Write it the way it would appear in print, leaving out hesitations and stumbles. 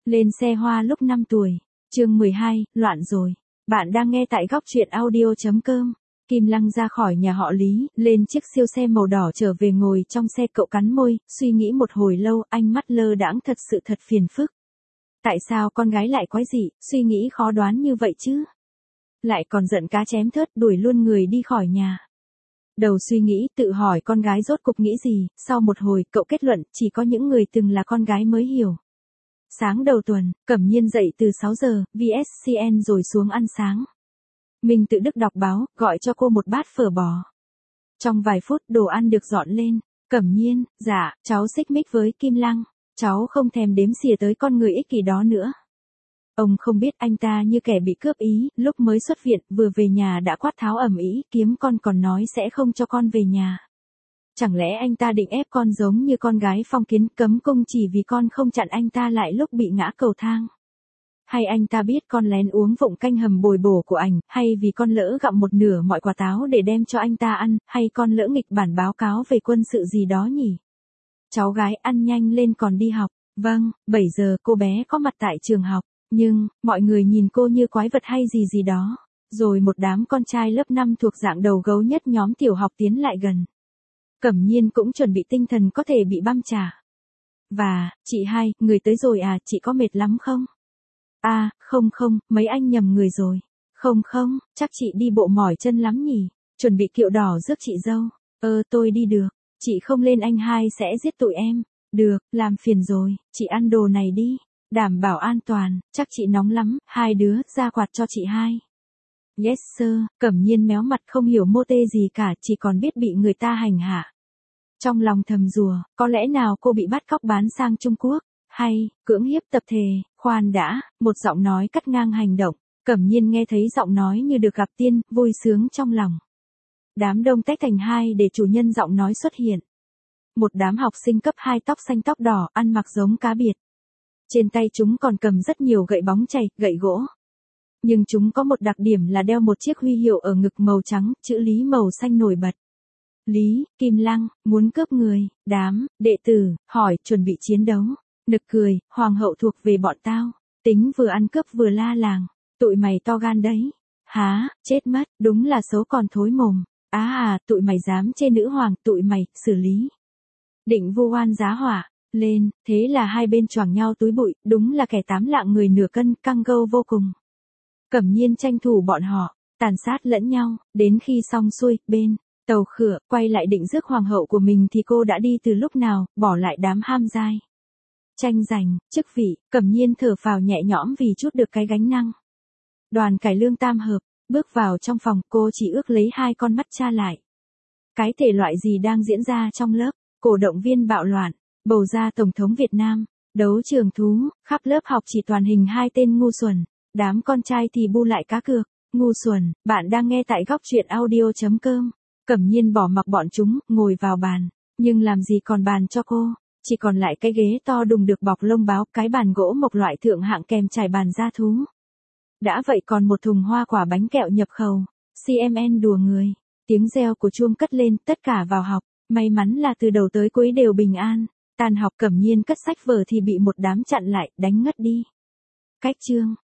Lên xe hoa lúc 5 tuổi. Chương 12, loạn rồi. Bạn đang nghe tại góc truyện audio.com. Kim Lăng ra khỏi nhà họ Lý, lên chiếc siêu xe màu đỏ trở về ngồi trong xe. Cậu cắn môi, suy nghĩ một hồi lâu, ánh mắt lơ đãng thật sự thật phiền phức. Tại sao con gái lại quái dị, suy nghĩ khó đoán như vậy chứ? Lại còn giận cá chém thớt đuổi luôn người đi khỏi nhà. Đầu suy nghĩ tự hỏi con gái rốt cục nghĩ gì, sau một hồi cậu kết luận chỉ có những người từng là con gái mới hiểu. Sáng đầu tuần, Cẩm Nhiên dậy từ 6 giờ, VSCN rồi xuống ăn sáng. Mình tự Đức đọc báo, gọi cho cô một bát phở bò. Trong vài phút đồ ăn được dọn lên. Cẩm Nhiên, dạ, cháu xích mích với Kim Lăng. Cháu không thèm đếm xỉa tới con người ích kỷ đó nữa. Ông không biết anh ta như kẻ bị cướp ý, lúc mới xuất viện, vừa về nhà đã quát tháo ầm ĩ, kiếm con còn nói sẽ không cho con về nhà. Chẳng lẽ anh ta định ép con giống như con gái phong kiến cấm cung chỉ vì con không chặn anh ta lại lúc bị ngã cầu thang? Hay anh ta biết con lén uống vụng canh hầm bồi bổ của ảnh, hay vì con lỡ gặm một nửa mọi quả táo để đem cho anh ta ăn, hay con lỡ nghịch bản báo cáo về quân sự gì đó nhỉ? Cháu gái ăn nhanh lên còn đi học. Vâng, 7 giờ cô bé có mặt tại trường học, nhưng, mọi người nhìn cô như quái vật hay gì gì đó. Rồi một đám con trai lớp 5 thuộc dạng đầu gấu nhất nhóm tiểu học tiến lại gần. Cẩm Nhiên cũng chuẩn bị tinh thần có thể bị băm trả. Và, chị hai, người tới rồi à, chị có mệt lắm không? À, không, mấy anh nhầm người rồi. Không, chắc chị đi bộ mỏi chân lắm nhỉ, chuẩn bị kiệu đỏ rước chị dâu. Tôi đi được, chị không lên anh hai sẽ giết tụi em. Được, làm phiền rồi, chị ăn đồ này đi, đảm bảo an toàn, chắc chị nóng lắm, hai đứa, ra quạt cho chị hai. Yes sir, Cẩm Nhiên méo mặt không hiểu mô tê gì cả, chỉ còn biết bị người ta hành hạ. Trong lòng thầm rùa, có lẽ nào cô bị bắt cóc bán sang Trung Quốc, hay, cưỡng hiếp tập thể, khoan đã, một giọng nói cắt ngang hành động. Cẩm Nhiên nghe thấy giọng nói như được gặp tiên, vui sướng trong lòng. Đám đông tách thành hai để chủ nhân giọng nói xuất hiện. Một đám học sinh cấp 2 tóc xanh tóc đỏ, ăn mặc giống cá biệt. Trên tay chúng còn cầm rất nhiều gậy bóng chày, gậy gỗ. Nhưng chúng có một đặc điểm là đeo một chiếc huy hiệu ở ngực màu trắng, chữ Lý màu xanh nổi bật. Lý, Kim Lăng, muốn cướp người, đám, đệ tử, hỏi, chuẩn bị chiến đấu. Nực cười, hoàng hậu thuộc về bọn tao. Tính vừa ăn cướp vừa la làng. Tụi mày to gan đấy. Há, chết mất, đúng là xấu còn thối mồm. Tụi mày dám chê nữ hoàng, tụi mày, xử lý. Định vu oan giá hỏa, lên, thế là hai bên choàng nhau túi bụi, đúng là kẻ tám lạng người nửa cân, căng gâu vô cùng. Cẩm Nhiên tranh thủ bọn họ, tàn sát lẫn nhau, đến khi xong xuôi, bên tàu khửa, quay lại định rước hoàng hậu của mình thì cô đã đi từ lúc nào, bỏ lại đám ham dai. Tranh giành, chức vị, Cẩm Nhiên thở phào nhẹ nhõm vì chút được cái gánh nặng. Đoàn cải lương tam hợp, bước vào trong phòng, cô chỉ ước lấy hai con mắt tra lại. Cái thể loại gì đang diễn ra trong lớp? Cổ động viên bạo loạn, bầu ra Tổng thống Việt Nam, đấu trường thú, khắp lớp học chỉ toàn hình hai tên ngu xuẩn, đám con trai thì bu lại cá cược, ngu xuẩn, bạn đang nghe tại góc truyện audio.com. Cẩm Nhiên bỏ mặc bọn chúng, ngồi vào bàn, nhưng làm gì còn bàn cho cô, chỉ còn lại cái ghế to đùng được bọc lông báo, cái bàn gỗ mộc loại thượng hạng kèm trải bàn da thú. Đã vậy còn một thùng hoa quả bánh kẹo nhập khẩu, CMN đùa người, tiếng reo của chuông cất lên, tất cả vào học. May mắn là từ đầu tới cuối đều bình an. Tan học Cẩm Nhiên cất sách vở thì bị một đám chặn lại, đánh ngất đi. Cách chương.